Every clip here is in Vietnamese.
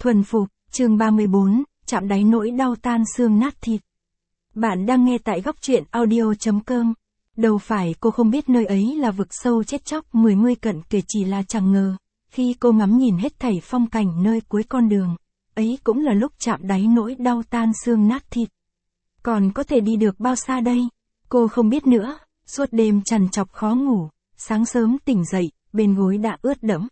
Thuần phục, chương 34, chạm đáy nỗi đau tan xương nát thịt. Bạn đang nghe tại góc truyện audio.com. Đâu phải cô không biết nơi ấy là vực sâu chết chóc 10 cận kề, chỉ là chẳng ngờ, khi cô ngắm nhìn hết thảy phong cảnh nơi cuối con đường, ấy cũng là lúc chạm đáy nỗi đau tan xương nát thịt. Còn có thể đi được bao xa đây? Cô không biết nữa, suốt đêm trằn trọc khó ngủ, sáng sớm tỉnh dậy, bên gối đã ướt đẫm.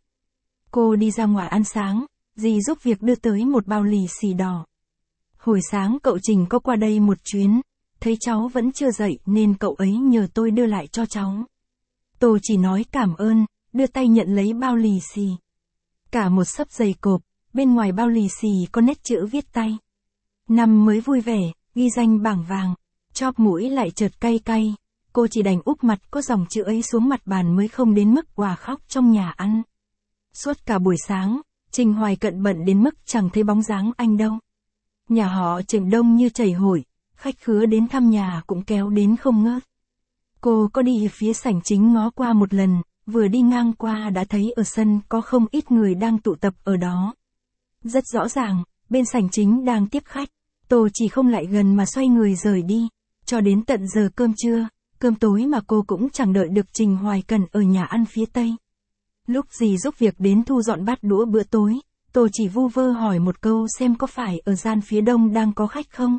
Cô đi ra ngoài ăn sáng, dì giúp việc đưa tới một bao lì xì đỏ. Hồi sáng cậu Trình có qua đây một chuyến, thấy cháu vẫn chưa dậy nên cậu ấy nhờ tôi đưa lại cho cháu. Tôi chỉ nói cảm ơn, đưa tay nhận lấy bao lì xì. Cả một xấp dày cộp, bên ngoài bao lì xì có nét chữ viết tay. Năm mới vui vẻ, ghi danh bảng vàng, chóp mũi lại chợt cay cay. Cô chỉ đành úp mặt có dòng chữ ấy xuống mặt bàn mới không đến mức òa khóc trong nhà ăn. Suốt cả buổi sáng, Trình Hoài Cận bận đến mức chẳng thấy bóng dáng anh đâu. Nhà họ Trình đông như chảy hội, khách khứa đến thăm nhà cũng kéo đến không ngớt. Cô có đi phía sảnh chính ngó qua một lần, vừa đi ngang qua đã thấy ở sân có không ít người đang tụ tập ở đó. Rất rõ ràng, bên sảnh chính đang tiếp khách. Tô chỉ không lại gần mà xoay người rời đi, cho đến tận giờ cơm trưa, cơm tối mà cô cũng chẳng đợi được Trình Hoài Cận ở nhà ăn phía Tây. Lúc dì giúp việc đến thu dọn bát đũa bữa tối, Tô chỉ vu vơ hỏi một câu xem có phải ở gian phía đông đang có khách không.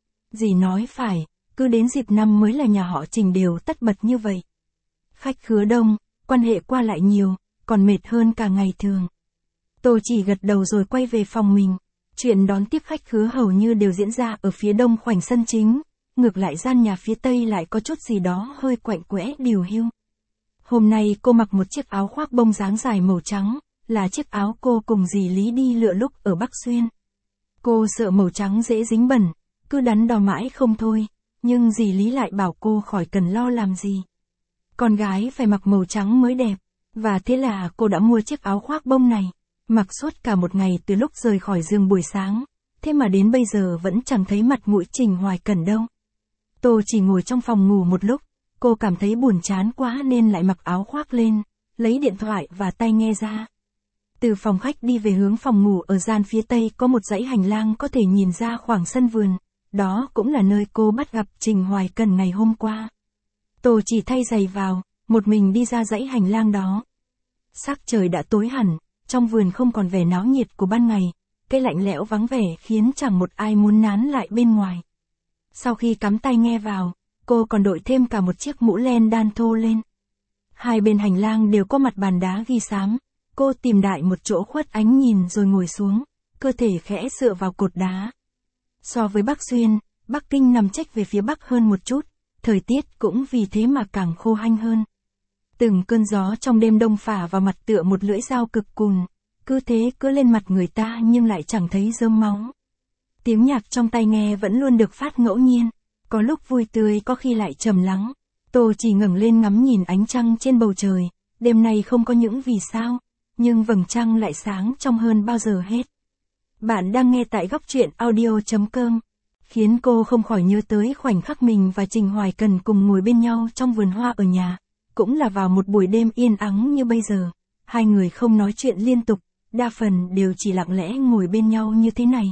Dì nói phải, cứ đến dịp năm mới là nhà họ Trình đều tất bật như vậy. Khách khứa đông, quan hệ qua lại nhiều, còn mệt hơn cả ngày thường. Tô chỉ gật đầu rồi quay về phòng mình. Chuyện đón tiếp khách khứa hầu như đều diễn ra ở phía đông khoảnh sân chính, ngược lại gian nhà phía Tây lại có chút gì đó hơi quạnh quẽ điều hiu. Hôm nay cô mặc một chiếc áo khoác bông dáng dài màu trắng, là chiếc áo cô cùng dì Lý đi lựa lúc ở Bắc Xuyên. Cô sợ màu trắng dễ dính bẩn, cứ đắn đo mãi không thôi, nhưng dì Lý lại bảo cô khỏi cần lo làm gì. Con gái phải mặc màu trắng mới đẹp, và thế là cô đã mua chiếc áo khoác bông này, mặc suốt cả một ngày từ lúc rời khỏi giường buổi sáng, thế mà đến bây giờ vẫn chẳng thấy mặt mũi Trình Hoài Cận đâu. Tô chỉ ngồi trong phòng ngủ một lúc, cô cảm thấy buồn chán quá nên lại mặc áo khoác lên, lấy điện thoại và tai nghe ra. Từ phòng khách đi về hướng phòng ngủ ở gian phía Tây có một dãy hành lang có thể nhìn ra khoảng sân vườn, đó cũng là nơi cô bắt gặp Trình Hoài Cận ngày hôm qua. Tô chỉ thay giày vào, một mình đi ra dãy hành lang đó. Sắc trời đã tối hẳn, trong vườn không còn vẻ náo nhiệt của ban ngày, cái lạnh lẽo vắng vẻ khiến chẳng một ai muốn nán lại bên ngoài. Sau khi cắm tai nghe vào, cô còn đội thêm cả một chiếc mũ len đan thô lên. Hai bên hành lang đều có mặt bàn đá ghi xám. Cô tìm đại một chỗ khuất ánh nhìn rồi ngồi xuống, cơ thể khẽ dựa vào cột đá. So với Bắc Xuyên, Bắc Kinh nằm chếch về phía Bắc hơn một chút, thời tiết cũng vì thế mà càng khô hanh hơn. Từng cơn gió trong đêm đông phả vào mặt tựa một lưỡi dao cực cùn, cứ thế cứ lên mặt người ta nhưng lại chẳng thấy rơm máu. Tiếng nhạc trong tai nghe vẫn luôn được phát ngẫu nhiên, có lúc vui tươi có khi lại trầm lắng. Tô chỉ ngẩng lên ngắm nhìn ánh trăng trên bầu trời, đêm nay không có những vì sao, nhưng vầng trăng lại sáng trong hơn bao giờ hết. Bạn đang nghe tại góc truyện audio.com, khiến cô không khỏi nhớ tới khoảnh khắc mình và Trình Hoài Cận cùng ngồi bên nhau trong vườn hoa ở nhà, cũng là vào một buổi đêm yên ắng như bây giờ. Hai người không nói chuyện liên tục, đa phần đều chỉ lặng lẽ ngồi bên nhau như thế này.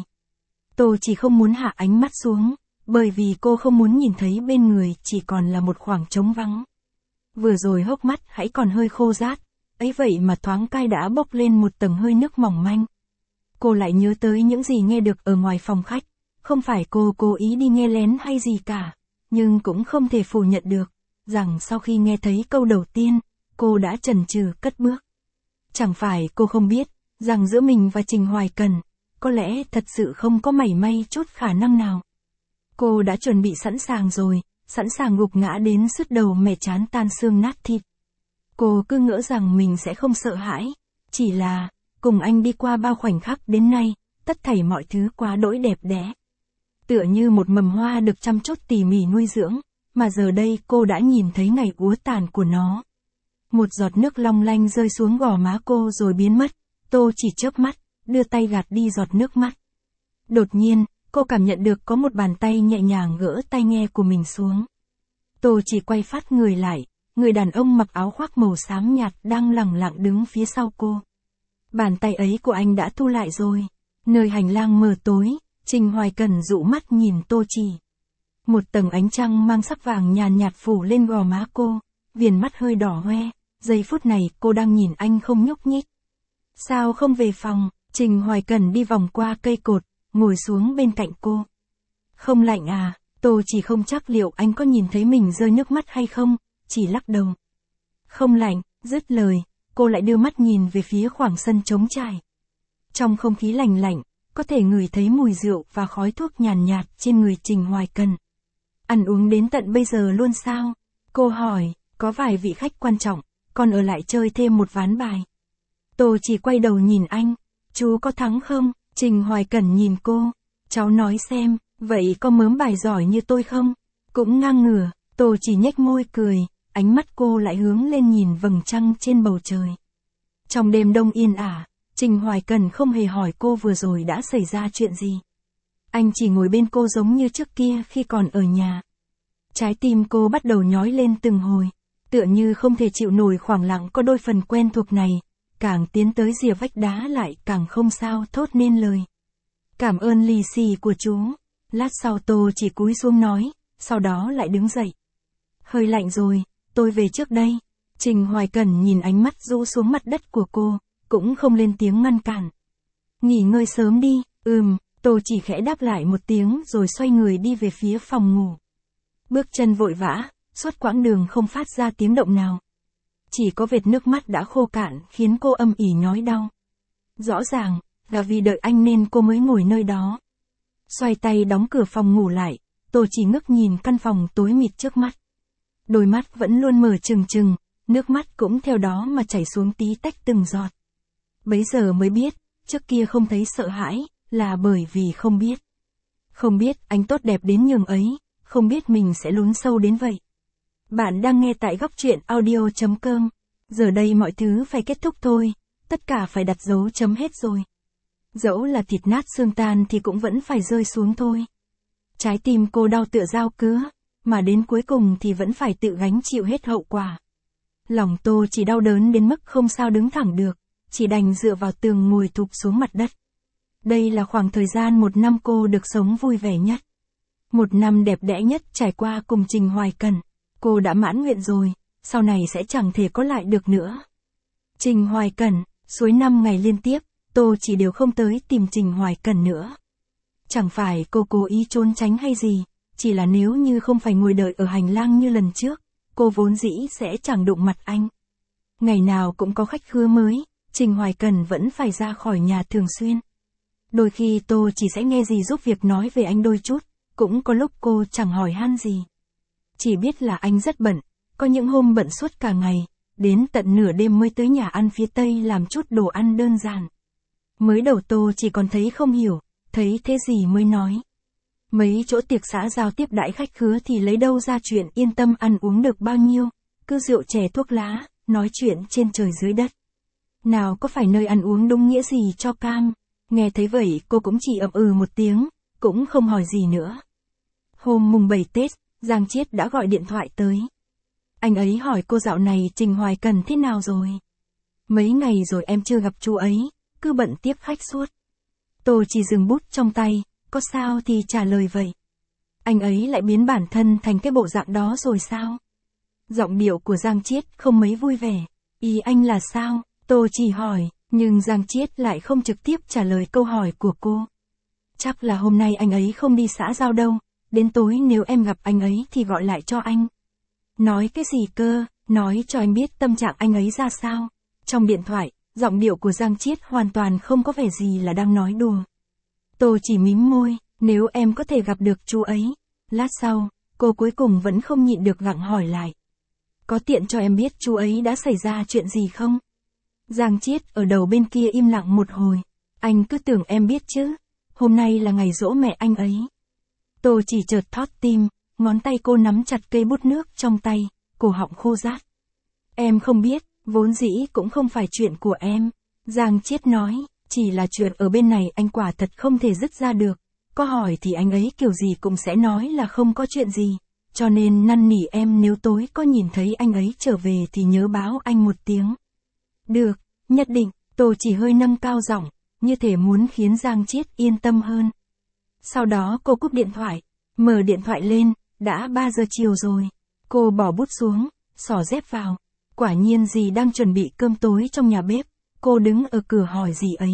Tô chỉ không muốn hạ ánh mắt xuống, bởi vì cô không muốn nhìn thấy bên người chỉ còn là một khoảng trống vắng. Vừa rồi hốc mắt hãy còn hơi khô rát, ấy vậy mà thoáng cai đã bốc lên một tầng hơi nước mỏng manh. Cô lại nhớ tới những gì nghe được ở ngoài phòng khách, không phải cô cố ý đi nghe lén hay gì cả, nhưng cũng không thể phủ nhận được, rằng sau khi nghe thấy câu đầu tiên, cô đã chần chừ cất bước. Chẳng phải cô không biết, rằng giữa mình và Trình Hoài Cận, có lẽ thật sự không có mảy may chút khả năng nào. Cô đã chuẩn bị sẵn sàng rồi, sẵn sàng gục ngã đến sứt đầu mẻ chán tan xương nát thịt. Cô cứ ngỡ rằng mình sẽ không sợ hãi, chỉ là, cùng anh đi qua bao khoảnh khắc đến nay, tất thảy mọi thứ quá đỗi đẹp đẽ. Tựa như một mầm hoa được chăm chút tỉ mỉ nuôi dưỡng, mà giờ đây cô đã nhìn thấy ngày úa tàn của nó. Một giọt nước long lanh rơi xuống gò má cô rồi biến mất, Tô chỉ chớp mắt, đưa tay gạt đi giọt nước mắt. Đột nhiên, cô cảm nhận được có một bàn tay nhẹ nhàng gỡ tai nghe của mình xuống. Tô chỉ quay phát người lại, người đàn ông mặc áo khoác màu xám nhạt đang lẳng lặng đứng phía sau cô. Bàn tay ấy của anh đã thu lại rồi, Nơi hành lang mờ tối, Trình Hoài Cần dụ mắt nhìn Tô Chỉ. Một tầng ánh trăng mang sắc vàng nhàn nhạt phủ lên gò má cô, viền mắt hơi đỏ hoe, giây phút này cô đang nhìn anh không nhúc nhích. Sao không về phòng? Trình Hoài Cần đi vòng qua cây cột, ngồi xuống bên cạnh cô. Không lạnh à? Tô Chỉ không chắc liệu anh có nhìn thấy mình rơi nước mắt hay không, chỉ lắc đầu. Không lạnh, dứt lời, cô lại đưa mắt nhìn về phía khoảng sân trống trải. Trong không khí lành lạnh, có thể ngửi thấy mùi rượu và khói thuốc nhàn nhạt trên người Trình Hoài Cần. Ăn uống đến tận bây giờ luôn sao? Cô hỏi, có vài vị khách quan trọng, còn ở lại chơi thêm một ván bài. Tô Chỉ quay đầu nhìn anh, chú có thắng không? Trình Hoài Cần nhìn cô, cháu nói xem, vậy có mớm bài giỏi như tôi không? Cũng ngang ngửa, Tô Chỉ nhếch môi cười, ánh mắt cô lại hướng lên nhìn vầng trăng trên bầu trời. Trong đêm đông yên ả, Trình Hoài Cần không hề hỏi cô vừa rồi đã xảy ra chuyện gì. Anh chỉ ngồi bên cô giống như trước kia khi còn ở nhà. Trái tim cô bắt đầu nhói lên từng hồi, tựa như không thể chịu nổi khoảng lặng có đôi phần quen thuộc này, càng tiến tới rìa vách đá lại càng không sao thốt nên lời. Cảm ơn lì xì của chú. Lát sau Tô Chỉ cúi xuống nói, sau đó lại đứng dậy. Hơi lạnh rồi, tôi về trước đây. Trình Hoài Cần nhìn ánh mắt rũ xuống mặt đất của cô, cũng không lên tiếng ngăn cản. Nghỉ ngơi sớm đi, Tô Chỉ khẽ đáp lại một tiếng rồi xoay người đi về phía phòng ngủ. Bước chân vội vã, suốt quãng đường không phát ra tiếng động nào. Chỉ có vệt nước mắt đã khô cạn khiến cô âm ỉ nhói đau. Rõ ràng, là vì đợi anh nên cô mới ngồi nơi đó. Xoay tay đóng cửa phòng ngủ lại, Tô Chỉ ngước nhìn căn phòng tối mịt trước mắt. Đôi mắt vẫn luôn mở trừng trừng, nước mắt cũng theo đó mà chảy xuống tí tách từng giọt. Bấy giờ mới biết, trước kia không thấy sợ hãi, là bởi vì không biết. Không biết anh tốt đẹp đến nhường ấy, không biết mình sẽ lún sâu đến vậy. Bạn đang nghe tại góc truyện audio.com. Giờ đây mọi thứ phải kết thúc thôi, tất cả phải đặt dấu chấm hết rồi. Dẫu là thịt nát xương tan thì cũng vẫn phải rơi xuống thôi. Trái tim cô đau tựa dao cứa, mà đến cuối cùng thì vẫn phải tự gánh chịu hết hậu quả. Lòng Tô Chỉ đau đớn đến mức không sao đứng thẳng được, chỉ đành dựa vào tường ngồi thụp xuống mặt đất. Đây là khoảng thời gian một năm cô được sống vui vẻ nhất. Một năm đẹp đẽ nhất trải qua cùng Trình Hoài Cần. Cô đã mãn nguyện rồi, sau này sẽ chẳng thể có lại được nữa. Trình Hoài Cần, suốt 5 ngày liên tiếp, Tô Chỉ đều không tới tìm Trình Hoài Cần nữa. Chẳng phải cô cố ý trốn tránh hay gì, chỉ là nếu như không phải ngồi đợi ở hành lang như lần trước, cô vốn dĩ sẽ chẳng đụng mặt anh. Ngày nào cũng có khách khứa mới, Trình Hoài Cần vẫn phải ra khỏi nhà thường xuyên. Đôi khi Tô Chỉ sẽ nghe gì giúp việc nói về anh đôi chút, cũng có lúc cô chẳng hỏi han gì. Chỉ biết là anh rất bận, có những hôm bận suốt cả ngày, đến tận nửa đêm mới tới nhà ăn phía Tây làm chút đồ ăn đơn giản. Mới đầu Tô Chỉ còn thấy không hiểu, thấy thế gì mới nói. Mấy chỗ tiệc xã giao tiếp đãi khách khứa thì lấy đâu ra chuyện yên tâm ăn uống được bao nhiêu, cứ rượu chè thuốc lá, nói chuyện trên trời dưới đất. Nào có phải nơi ăn uống đúng nghĩa gì cho cam. Nghe thấy vậy cô cũng chỉ một tiếng, cũng không hỏi gì nữa. Hôm mùng 7 Tết, Giang Chiết đã gọi điện thoại tới. Anh ấy hỏi cô dạo này Trình Hoài Cần thế nào rồi. Mấy ngày rồi em chưa gặp chú ấy, cứ bận tiếp khách suốt. Tô Chỉ dừng bút trong tay, có sao thì trả lời vậy. Anh ấy lại biến bản thân thành cái bộ dạng đó rồi sao? Giọng điệu của Giang Chiết không mấy vui vẻ. Ý anh là sao? Tô Chỉ hỏi, nhưng Giang Chiết lại không trực tiếp trả lời câu hỏi của cô. Chắc là hôm nay anh ấy không đi xã giao đâu, đến tối nếu em gặp anh ấy thì gọi lại cho anh. Nói cái gì cơ, nói cho em biết tâm trạng anh ấy ra sao. Trong điện thoại, giọng điệu của Giang Chiết hoàn toàn không có vẻ gì là đang nói đùa. Tô Chỉ mím môi, nếu em có thể gặp được chú ấy. Lát sau, cô cuối cùng vẫn không nhịn được gặng hỏi lại. Có tiện cho em biết chú ấy đã xảy ra chuyện gì không? Giang Chiết ở đầu bên kia im lặng một hồi. Anh cứ tưởng em biết chứ. Hôm nay là ngày giỗ mẹ anh ấy. Tô Chỉ chợt thót tim, ngón tay cô nắm chặt cây bút nước trong tay, cổ họng khô rát. Em không biết, vốn dĩ cũng không phải chuyện của em. Giang Chiết nói, chỉ là chuyện ở bên này anh quả thật không thể dứt ra được. Có hỏi thì anh ấy kiểu gì cũng sẽ nói là không có chuyện gì. Cho nên năn nỉ em nếu tối có nhìn thấy anh ấy trở về thì nhớ báo anh một tiếng. Được, nhất định. Tô Chỉ hơi nâng cao giọng, như thể muốn khiến Giang Chiết yên tâm hơn. Sau đó cô cúp điện thoại, mở điện thoại lên, đã 3 giờ chiều rồi. Cô bỏ bút xuống, xỏ dép vào. Quả nhiên dì đang chuẩn bị cơm tối trong nhà bếp. Cô đứng ở cửa hỏi dì ấy.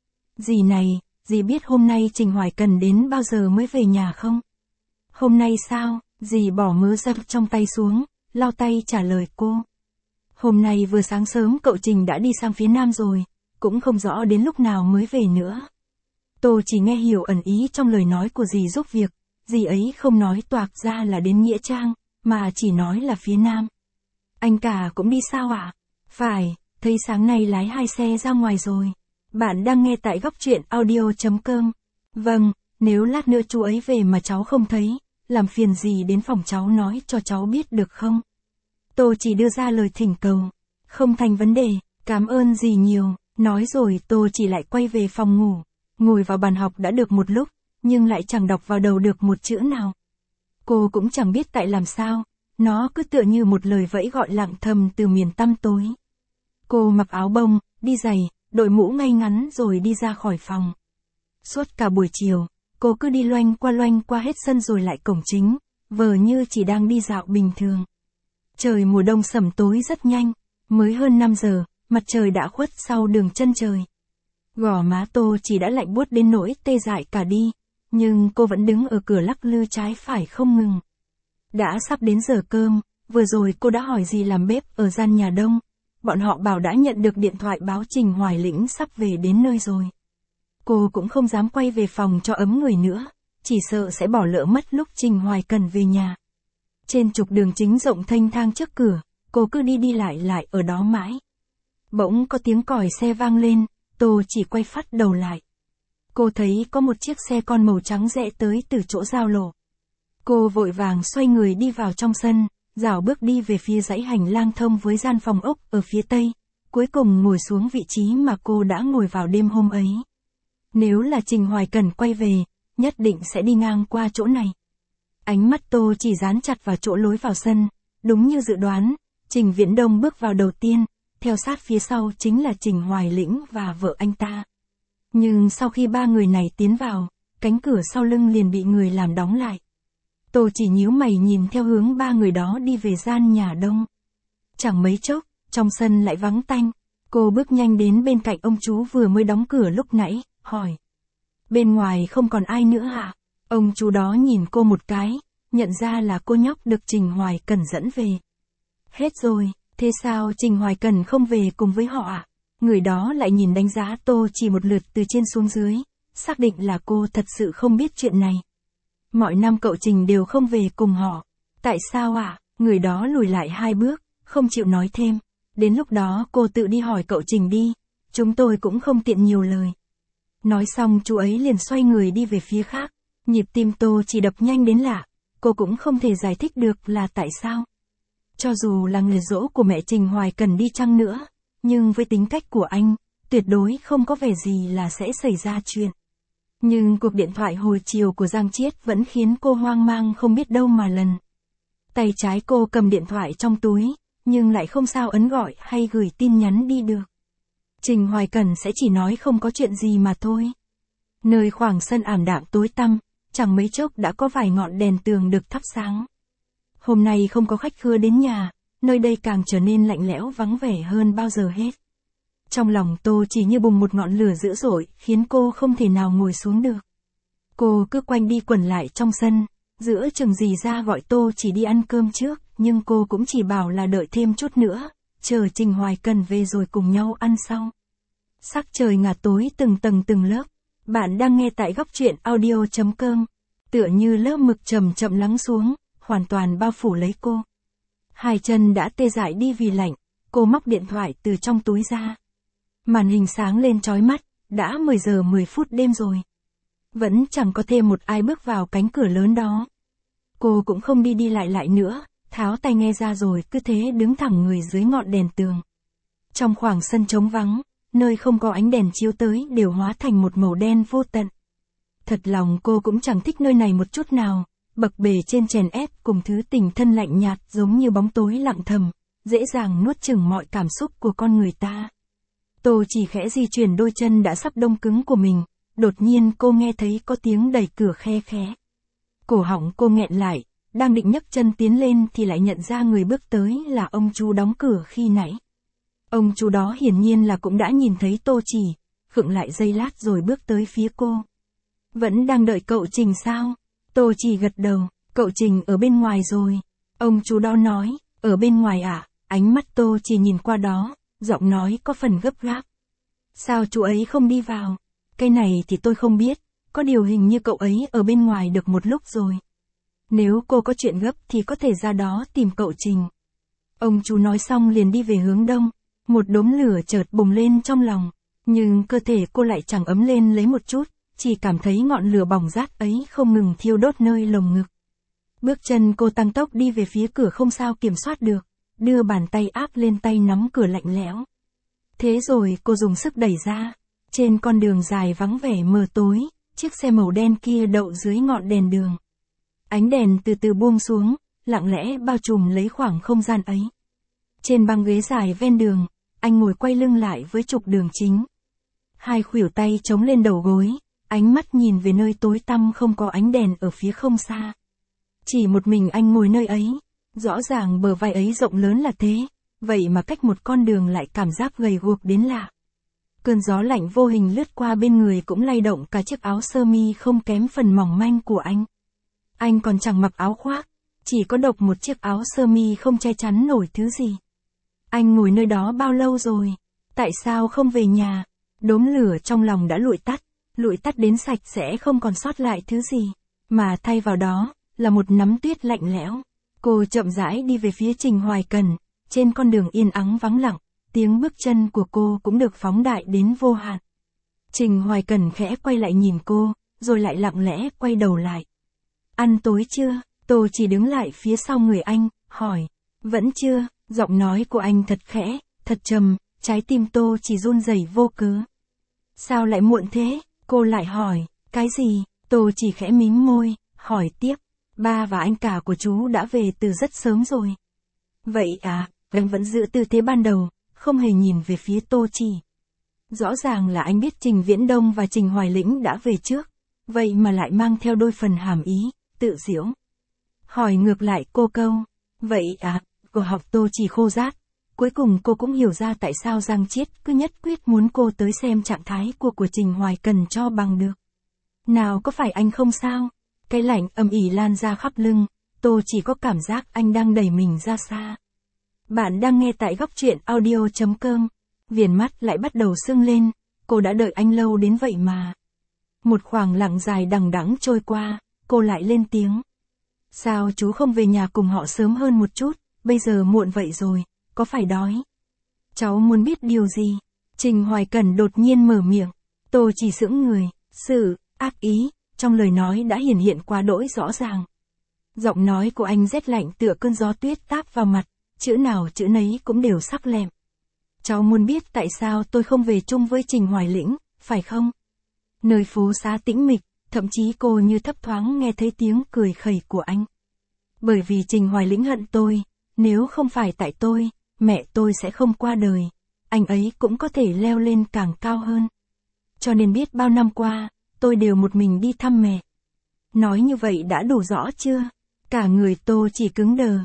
Dì này, dì biết hôm nay Trình Hoài Cần đến bao giờ mới về nhà không? Hôm nay sao? Dì bỏ mớ dập trong tay xuống, lau tay trả lời cô. Hôm nay vừa sáng sớm cậu Trình đã đi sang phía Nam rồi, cũng không rõ đến lúc nào mới về nữa. Tô chỉ nghe hiểu ẩn ý trong lời nói của dì giúp việc, dì ấy không nói toạc ra là đến Nghĩa Trang, mà chỉ nói là phía Nam. Anh cả cũng đi sao ạ? Phải, thấy sáng nay lái 2 xe ra ngoài rồi. Bạn đang nghe tại góc truyện audio.com. Vâng, nếu lát nữa chú ấy về mà cháu không thấy, làm phiền gì đến phòng cháu nói cho cháu biết được không? Tô chỉ đưa ra lời thỉnh cầu. Không thành vấn đề, cảm ơn dì nhiều. Nói rồi Tô chỉ lại quay về phòng ngủ. Ngồi vào bàn học đã được một lúc, nhưng lại chẳng đọc vào đầu được một chữ nào. Cô cũng chẳng biết tại làm sao, nó cứ tựa như một lời vẫy gọi lặng thầm từ miền tăm tối. Cô mặc áo bông, đi giày, đội mũ ngay ngắn rồi đi ra khỏi phòng. Suốt cả buổi chiều, cô cứ đi loanh qua hết sân rồi lại cổng chính, vờ như chỉ đang đi dạo bình thường. Trời mùa đông sẩm tối rất nhanh, mới hơn 5 giờ, mặt trời đã khuất sau đường chân trời. Gò má Tô chỉ đã lạnh buốt đến nỗi tê dại cả đi, nhưng cô vẫn đứng ở cửa lắc lư trái phải không ngừng. Đã sắp đến giờ cơm, vừa rồi cô đã hỏi dì làm bếp ở gian nhà đông. Bọn họ bảo đã nhận được điện thoại báo Trình Hoài Lĩnh sắp về đến nơi rồi. Cô cũng không dám quay về phòng cho ấm người nữa, chỉ sợ sẽ bỏ lỡ mất lúc Trình Hoài Cần về nhà. Trên trục đường chính rộng thênh thang trước cửa, cô cứ đi lại ở đó mãi. Bỗng có tiếng còi xe vang lên, Tô chỉ quay phắt đầu lại. Cô thấy có một chiếc xe con màu trắng rẽ tới từ chỗ giao lộ. Cô vội vàng xoay người đi vào trong sân, rảo bước đi về phía dãy hành lang thông với gian phòng ốc ở phía tây, cuối cùng ngồi xuống vị trí mà cô đã ngồi vào đêm hôm ấy. Nếu là Trình Hoài Cần quay về, nhất định sẽ đi ngang qua chỗ này. Ánh mắt Tô chỉ dán chặt vào chỗ lối vào sân, đúng như dự đoán, Trình Viễn Đông bước vào đầu tiên, theo sát phía sau chính là Trình Hoài Lĩnh và vợ anh ta. Nhưng sau khi 3 người này tiến vào, cánh cửa sau lưng liền bị người làm đóng lại. Tô chỉ nhíu mày nhìn theo hướng 3 người đó đi về gian nhà đông. Chẳng mấy chốc, trong sân lại vắng tanh. Cô bước nhanh đến bên cạnh ông chú vừa mới đóng cửa lúc nãy, hỏi. Bên ngoài không còn ai nữa hả? Ông chú đó nhìn cô một cái, nhận ra là cô nhóc được Trình Hoài Cần dẫn về. Hết rồi, thế sao Trình Hoài Cần không về cùng với họ ạ? Người đó lại nhìn đánh giá Tô chỉ một lượt từ trên xuống dưới, xác định là cô thật sự không biết chuyện này. Mọi năm cậu Trình đều không về cùng họ. Tại sao ạ? Người đó lùi lại 2 bước, không chịu nói thêm. Đến lúc đó cô tự đi hỏi cậu Trình đi, chúng tôi cũng không tiện nhiều lời. Nói xong chú ấy liền xoay người đi về phía khác. Nhịp tim Tô chỉ đập nhanh đến lạ, cô cũng không thể giải thích được là tại sao. Cho dù là người dỗ của mẹ Trình Hoài Cần đi chăng nữa, nhưng với tính cách của anh, tuyệt đối không có vẻ gì là sẽ xảy ra chuyện. Nhưng cuộc điện thoại hồi chiều của Giang Chiết vẫn khiến cô hoang mang không biết đâu mà lần. Tay trái cô cầm điện thoại trong túi, nhưng lại không sao ấn gọi hay gửi tin nhắn đi được. Trình Hoài Cần sẽ chỉ nói không có chuyện gì mà thôi. Nơi khoảng sân ảm đạm tối tăm, chẳng mấy chốc đã có vài ngọn đèn tường được thắp sáng. Hôm nay không có khách khứa đến nhà, nơi đây càng trở nên lạnh lẽo vắng vẻ hơn bao giờ hết. Trong lòng Tô chỉ như bùng một ngọn lửa dữ dội, khiến cô không thể nào ngồi xuống được. Cô cứ quanh đi quẩn lại trong sân, giữa chừng dì ra gọi Tô chỉ đi ăn cơm trước, nhưng cô cũng chỉ bảo là đợi thêm chút nữa, chờ Trình Hoài Cần về rồi cùng nhau ăn sau. Sắc trời ngả tối từng tầng từng lớp. Bạn đang nghe tại góc truyện audio.com. Tựa như lớp mực chậm chậm lắng xuống, hoàn toàn bao phủ lấy cô. Hai chân đã tê dại đi vì lạnh, cô móc điện thoại từ trong túi ra. Màn hình sáng lên chói mắt, đã 10 giờ 10 phút đêm rồi. Vẫn chẳng có thêm một ai bước vào cánh cửa lớn đó. Cô cũng không đi lại nữa, tháo tai nghe ra rồi cứ thế đứng thẳng người dưới ngọn đèn tường. Trong khoảng sân trống vắng, nơi không có ánh đèn chiếu tới đều hóa thành một màu đen vô tận. Thật lòng cô cũng chẳng thích nơi này một chút nào, bậc bề trên chèn ép cùng thứ tình thân lạnh nhạt giống như bóng tối lặng thầm, dễ dàng nuốt chửng mọi cảm xúc của con người ta. Tô chỉ khẽ di chuyển đôi chân đã sắp đông cứng của mình, đột nhiên cô nghe thấy có tiếng đẩy cửa khe khẽ. Cổ họng cô nghẹn lại, đang định nhấc chân tiến lên thì lại nhận ra người bước tới là ông chú đóng cửa khi nãy. Ông chú đó hiển nhiên là cũng đã nhìn thấy Tô chỉ, khựng lại giây lát rồi bước tới phía cô. Vẫn đang đợi cậu Trình sao? Tô chỉ gật đầu, cậu Trình ở bên ngoài rồi. Ông chú đó nói, ở bên ngoài à? Ánh mắt Tô chỉ nhìn qua đó, giọng nói có phần gấp gáp. Sao chú ấy không đi vào? Cái này thì tôi không biết, có điều hình như cậu ấy ở bên ngoài được một lúc rồi. Nếu cô có chuyện gấp thì có thể ra đó tìm cậu Trình. Ông chú nói xong liền đi về hướng đông, một đốm lửa chợt bùng lên trong lòng, nhưng cơ thể cô lại chẳng ấm lên lấy một chút, chỉ cảm thấy ngọn lửa bỏng rát ấy không ngừng thiêu đốt nơi lồng ngực. Bước chân cô tăng tốc đi về phía cửa không sao kiểm soát được, đưa bàn tay áp lên tay nắm cửa lạnh lẽo. Thế rồi cô dùng sức đẩy ra. Trên con đường dài vắng vẻ mờ tối, chiếc xe màu đen kia đậu dưới ngọn đèn đường. Ánh đèn từ từ buông xuống, lặng lẽ bao trùm lấy khoảng không gian ấy. Trên băng ghế dài ven đường, anh ngồi quay lưng lại với trục đường chính. Hai khuỷu tay chống lên đầu gối, ánh mắt nhìn về nơi tối tăm không có ánh đèn ở phía không xa. Chỉ một mình anh ngồi nơi ấy, rõ ràng bờ vai ấy rộng lớn là thế, vậy mà cách một con đường lại cảm giác gầy guộc đến lạ. Cơn gió lạnh vô hình lướt qua bên người cũng lay động cả chiếc áo sơ mi không kém phần mỏng manh của anh. Anh còn chẳng mặc áo khoác, chỉ có độc một chiếc áo sơ mi không che chắn nổi thứ gì. Anh ngồi nơi đó bao lâu rồi? Tại sao không về nhà? Đốm lửa trong lòng đã lụi tắt đến sạch sẽ không còn sót lại thứ gì, mà thay vào đó là một nắm tuyết lạnh lẽo. Cô chậm rãi đi về phía Trình Hoài Cần, trên con đường yên ắng vắng lặng, tiếng bước chân của cô cũng được phóng đại đến vô hạn. Trình Hoài Cần khẽ quay lại nhìn cô, rồi lại lặng lẽ quay đầu lại. Ăn tối chưa? Tô chỉ đứng lại phía sau người anh, hỏi. Vẫn chưa, giọng nói của anh thật khẽ, thật trầm, trái tim Tô chỉ run rẩy vô cớ. Sao lại muộn thế? Cô lại hỏi. Cái gì? Tô chỉ khẽ mím môi, hỏi tiếp. Ba và anh cả của chú đã về từ rất sớm rồi. Vậy à? Anh vẫn giữ tư thế ban đầu, không hề nhìn về phía Tô chỉ. Rõ ràng là anh biết Trình Viễn Đông và Trình Hoài Lĩnh đã về trước, vậy mà lại mang theo đôi phần hàm ý, tự giễu. Hỏi ngược lại cô câu. Vậy à? Cô học Tô chỉ khô rát. Cuối cùng cô cũng hiểu ra tại sao Giang Chiết cứ nhất quyết muốn cô tới xem trạng thái của Trình Hoài Cần cho bằng được. Nào có phải anh không sao? Cái lạnh âm ỉ lan ra khắp lưng, Tô chỉ có cảm giác anh đang đẩy mình ra xa. Bạn đang nghe tại góc truyện audio.com. Viền mắt lại bắt đầu sưng lên, cô đã đợi anh lâu đến vậy mà. Một khoảng lặng dài đằng đẵng trôi qua, cô lại lên tiếng. Sao chú không về nhà cùng họ sớm hơn một chút, bây giờ muộn vậy rồi, có phải đói? Cháu muốn biết điều gì? Trình Hoài Cần đột nhiên mở miệng. Tô chỉ sững người, sự ác ý trong lời nói đã hiển hiện quá đỗi rõ ràng. Giọng nói của anh rét lạnh tựa cơn gió tuyết táp vào mặt, chữ nào chữ nấy cũng đều sắc lẹm. Cháu muốn biết tại sao tôi không về chung với Trình Hoài Lĩnh, phải không? Nơi phố xá tĩnh mịch, thậm chí cô như thấp thoáng nghe thấy tiếng cười khẩy của anh. Bởi vì Trình Hoài Lĩnh hận tôi, nếu không phải tại tôi, mẹ tôi sẽ không qua đời, anh ấy cũng có thể leo lên càng cao hơn. Cho nên biết bao năm qua, tôi đều một mình đi thăm mẹ. Nói như vậy đã đủ rõ chưa? Cả người Tô chỉ cứng đờ.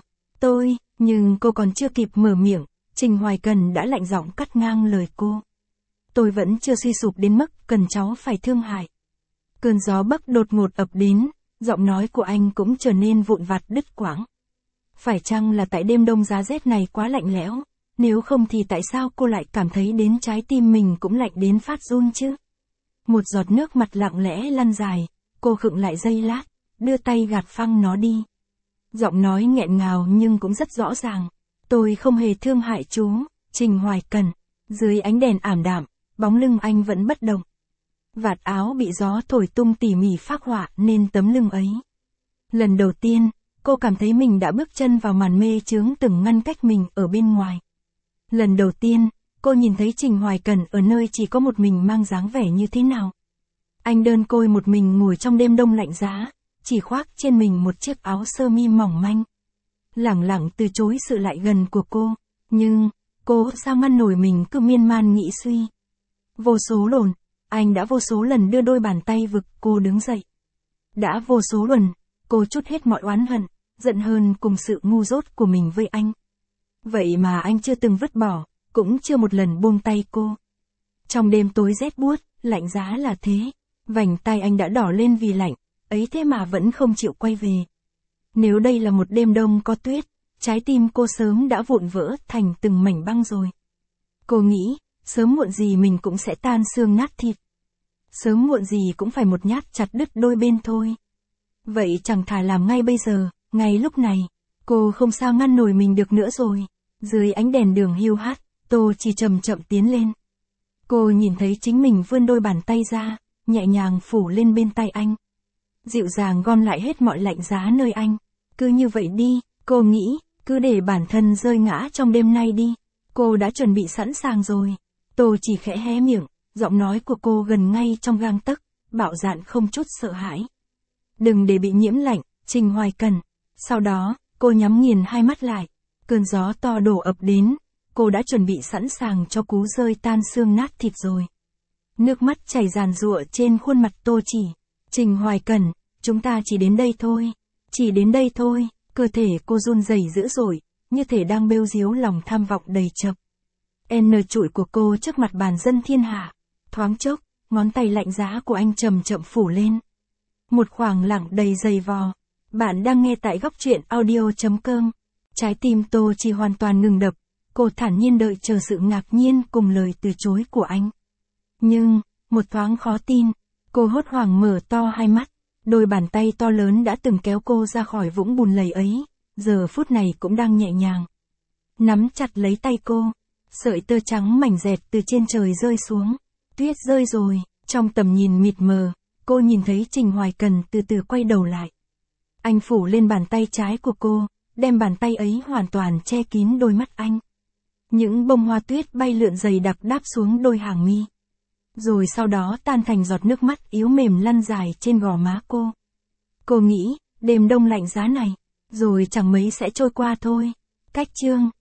Nhưng cô còn chưa kịp mở miệng, Trình Hoài Cần đã lạnh giọng cắt ngang lời cô. Tôi vẫn chưa suy sụp đến mức cần cháu phải thương hại. Cơn gió bấc đột ngột ập đến, giọng nói của anh cũng trở nên vụn vặt đứt quãng. Phải chăng là tại đêm đông giá rét này quá lạnh lẽo, nếu không thì tại sao cô lại cảm thấy đến trái tim mình cũng lạnh đến phát run chứ? Một giọt nước mặt lặng lẽ lăn dài, cô khựng lại giây lát, đưa tay gạt phăng nó đi. Giọng nói nghẹn ngào nhưng cũng rất rõ ràng. Tôi không hề thương hại chú, Trình Hoài Cần. Dưới ánh đèn ảm đạm, bóng lưng anh vẫn bất động. Vạt áo bị gió thổi tung tỉ mỉ phác họa nên tấm lưng ấy. Lần đầu tiên, cô cảm thấy mình đã bước chân vào màn mê chướng từng ngăn cách mình ở bên ngoài. Lần đầu tiên, cô nhìn thấy Trình Hoài Cần ở nơi chỉ có một mình mang dáng vẻ như thế nào. Anh đơn côi một mình ngồi trong đêm đông lạnh giá, chỉ khoác trên mình một chiếc áo sơ mi mỏng manh. Lẳng lặng từ chối sự lại gần của cô, nhưng, cô sao ngăn nổi mình cứ miên man nghĩ suy. Vô số lần, anh đã vô số lần đưa đôi bàn tay vực cô đứng dậy. Đã vô số lần, cô trút hết mọi oán hận, giận hờn cùng sự ngu dốt của mình với anh. Vậy mà anh chưa từng vứt bỏ, cũng chưa một lần buông tay cô. Trong đêm tối rét buốt, lạnh giá là thế, vành tay anh đã đỏ lên vì lạnh, ấy thế mà vẫn không chịu quay về. Nếu đây là một đêm đông có tuyết, trái tim cô sớm đã vụn vỡ thành từng mảnh băng rồi. Cô nghĩ, sớm muộn gì mình cũng sẽ tan xương nát thịt. Sớm muộn gì cũng phải một nhát chặt đứt đôi bên thôi. Vậy chẳng thà làm ngay bây giờ, ngay lúc này. Cô không sao ngăn nổi mình được nữa rồi. Dưới ánh đèn đường hiu hắt, Tô Chi chậm chậm tiến lên. Cô nhìn thấy chính mình vươn đôi bàn tay ra, nhẹ nhàng phủ lên bên tay anh. Dịu dàng gom lại hết mọi lạnh giá nơi anh. Cứ như vậy đi, cô nghĩ, cứ để bản thân rơi ngã trong đêm nay đi. Cô đã chuẩn bị sẵn sàng rồi. Tô Chỉ khẽ hé miệng, giọng nói của cô gần ngay trong gang tấc, bạo dạn không chút sợ hãi. Đừng để bị nhiễm lạnh, Trình Hoài Cần. Sau đó, cô nhắm nghiền hai mắt lại. Cơn gió to đổ ập đến. Cô đã chuẩn bị sẵn sàng cho cú rơi tan xương nát thịt rồi. Nước mắt chảy ràn rụa trên khuôn mặt Tô Chỉ. Trình Hoài Cần, chúng ta chỉ đến đây thôi. Chỉ đến đây thôi. Cơ thể cô run rẩy dữ dội, như thể đang bêu díu lòng tham vọng đầy chập. N trụi của cô trước mặt bàn dân thiên hạ. Thoáng chốc, ngón tay lạnh giá của anh chậm chậm phủ lên. Một khoảng lặng đầy dày vò. Bạn đang nghe tại góc truyện audio.com. Trái tim Tô Chỉ hoàn toàn ngừng đập. Cô thản nhiên đợi chờ sự ngạc nhiên cùng lời từ chối của anh. Nhưng, một thoáng khó tin, cô hốt hoảng mở to hai mắt. Đôi bàn tay to lớn đã từng kéo cô ra khỏi vũng bùn lầy ấy, giờ phút này cũng đang nhẹ nhàng nắm chặt lấy tay cô. Sợi tơ trắng mảnh dẹt từ trên trời rơi xuống. Tuyết rơi rồi, trong tầm nhìn mịt mờ, cô nhìn thấy Trình Hoài Cần từ từ quay đầu lại. Anh phủ lên bàn tay trái của cô, đem bàn tay ấy hoàn toàn che kín đôi mắt anh. Những bông hoa tuyết bay lượn dày đặc đáp xuống đôi hàng mi. Rồi sau đó tan thành giọt nước mắt yếu mềm lăn dài trên gò má cô. Cô nghĩ, đêm đông lạnh giá này, rồi chẳng mấy sẽ trôi qua thôi. Cách chương